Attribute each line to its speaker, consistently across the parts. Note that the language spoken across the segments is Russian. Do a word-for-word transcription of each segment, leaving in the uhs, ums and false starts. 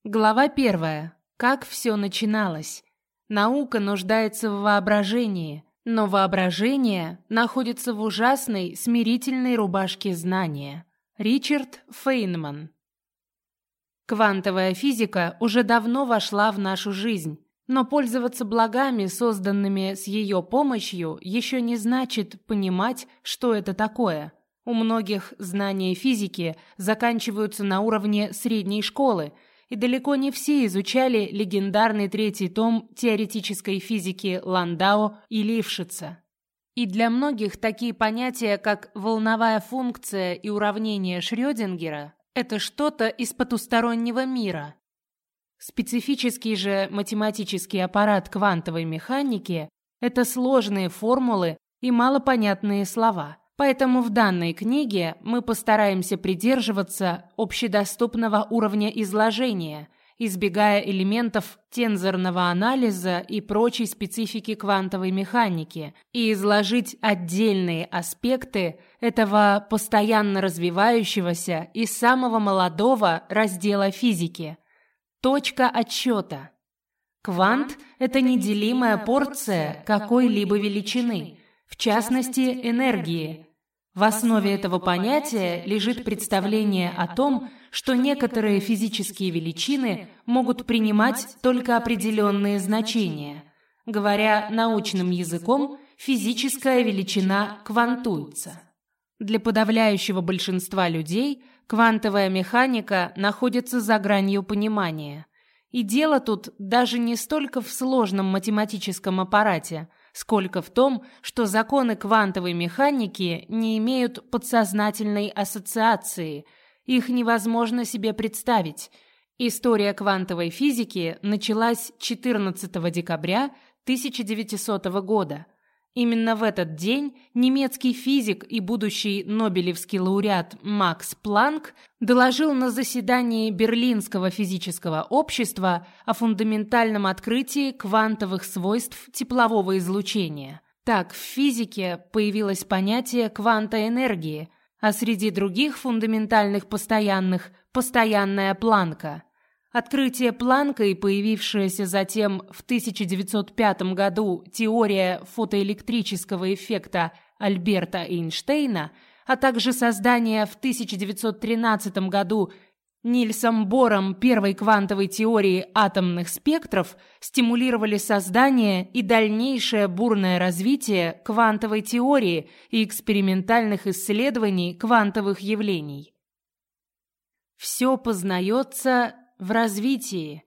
Speaker 1: Глава первая. Как все начиналось. Наука нуждается в воображении, но воображение находится в ужасной смирительной рубашке знания. Ричард Фейнман. Квантовая физика уже давно вошла в нашу жизнь, но пользоваться благами, созданными с ее помощью, еще не значит понимать, что это такое. У многих знания физики заканчиваются на уровне средней школы, и далеко не все изучали легендарный третий том теоретической физики Ландау и Лившица. И для многих такие понятия, как волновая функция и уравнение Шрёдингера, это что-то из потустороннего мира. Специфический же математический аппарат квантовой механики – это сложные формулы и малопонятные слова. Поэтому в данной книге мы постараемся придерживаться общедоступного уровня изложения, избегая элементов тензорного анализа и прочей специфики квантовой механики, и изложить отдельные аспекты этого постоянно развивающегося и самого молодого раздела физики. Точка отсчета. Квант – это неделимая порция какой-либо величины, в частности, энергии. В основе этого понятия лежит представление о том, что некоторые физические величины могут принимать только определенные значения. Говоря научным языком, физическая величина квантуется. Для подавляющего большинства людей квантовая механика находится за гранью понимания. И дело тут даже не столько в сложном математическом аппарате, сколько в том, что законы квантовой механики не имеют подсознательной ассоциации, их невозможно себе представить. История квантовой физики началась четырнадцатого декабря тысяча девятисотого года. Именно в этот день немецкий физик и будущий нобелевский лауреат Макс Планк доложил на заседании Берлинского физического общества о фундаментальном открытии квантовых свойств теплового излучения. Так в физике появилось понятие кванта энергии, а среди других фундаментальных постоянных – постоянная Планка. Открытие Планка и появившаяся затем в тысяча девятьсот пятом году теория фотоэлектрического эффекта Альберта Эйнштейна, а также создание в тысяча девятьсот тринадцатом году Нильсом Бором первой квантовой теории атомных спектров стимулировали создание и дальнейшее бурное развитие квантовой теории и экспериментальных исследований квантовых явлений. Все познается в развитии.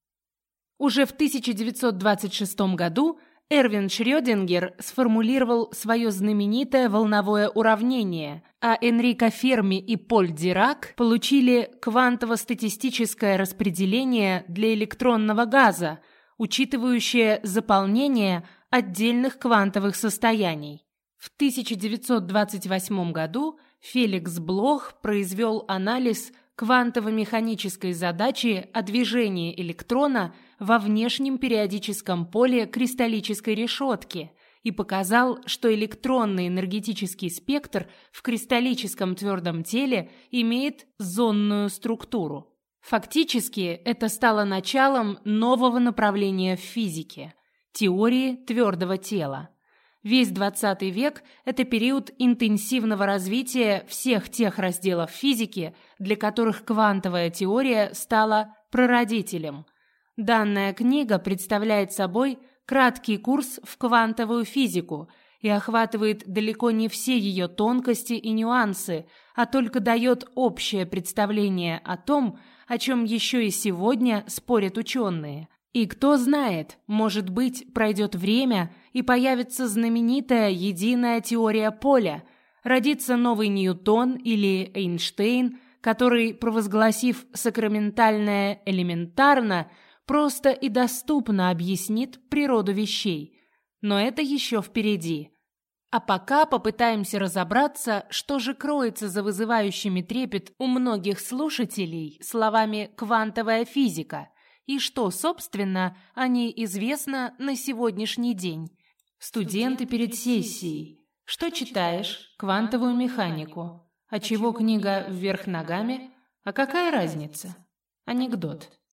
Speaker 1: Уже в тысяча девятьсот двадцать шестом году Эрвин Шрёдингер сформулировал свое знаменитое волновое уравнение, а Энрико Ферми и Поль Дирак получили квантово-статистическое распределение для электронного газа, учитывающее заполнение отдельных квантовых состояний. В тысяча девятьсот двадцать восьмом году Феликс Блох произвел анализ квантово-механической задачи о движении электрона во внешнем периодическом поле кристаллической решетки и показал, что электронный энергетический спектр в кристаллическом твердом теле имеет зонную структуру. Фактически, это стало началом нового направления в физике – теории твердого тела. Весь двадцатый век – это период интенсивного развития всех тех разделов физики, для которых квантовая теория стала прародителем. Данная книга представляет собой краткий курс в квантовую физику и охватывает далеко не все ее тонкости и нюансы, а только дает общее представление о том, о чем еще и сегодня спорят ученые. И кто знает, может быть, пройдет время и появится знаменитая единая теория поля, родится новый Ньютон или Эйнштейн, который, провозгласив сакраментальное элементарно, просто и доступно объяснит природу вещей. Но это еще впереди. А пока попытаемся разобраться, что же кроется за вызывающими трепет у многих слушателей словами «квантовая физика», и что, собственно, о ней известно на сегодняшний день. Студенты перед сессией. Что читаешь? Квантовую механику. А чего книга вверх ногами? А какая разница? Анекдот.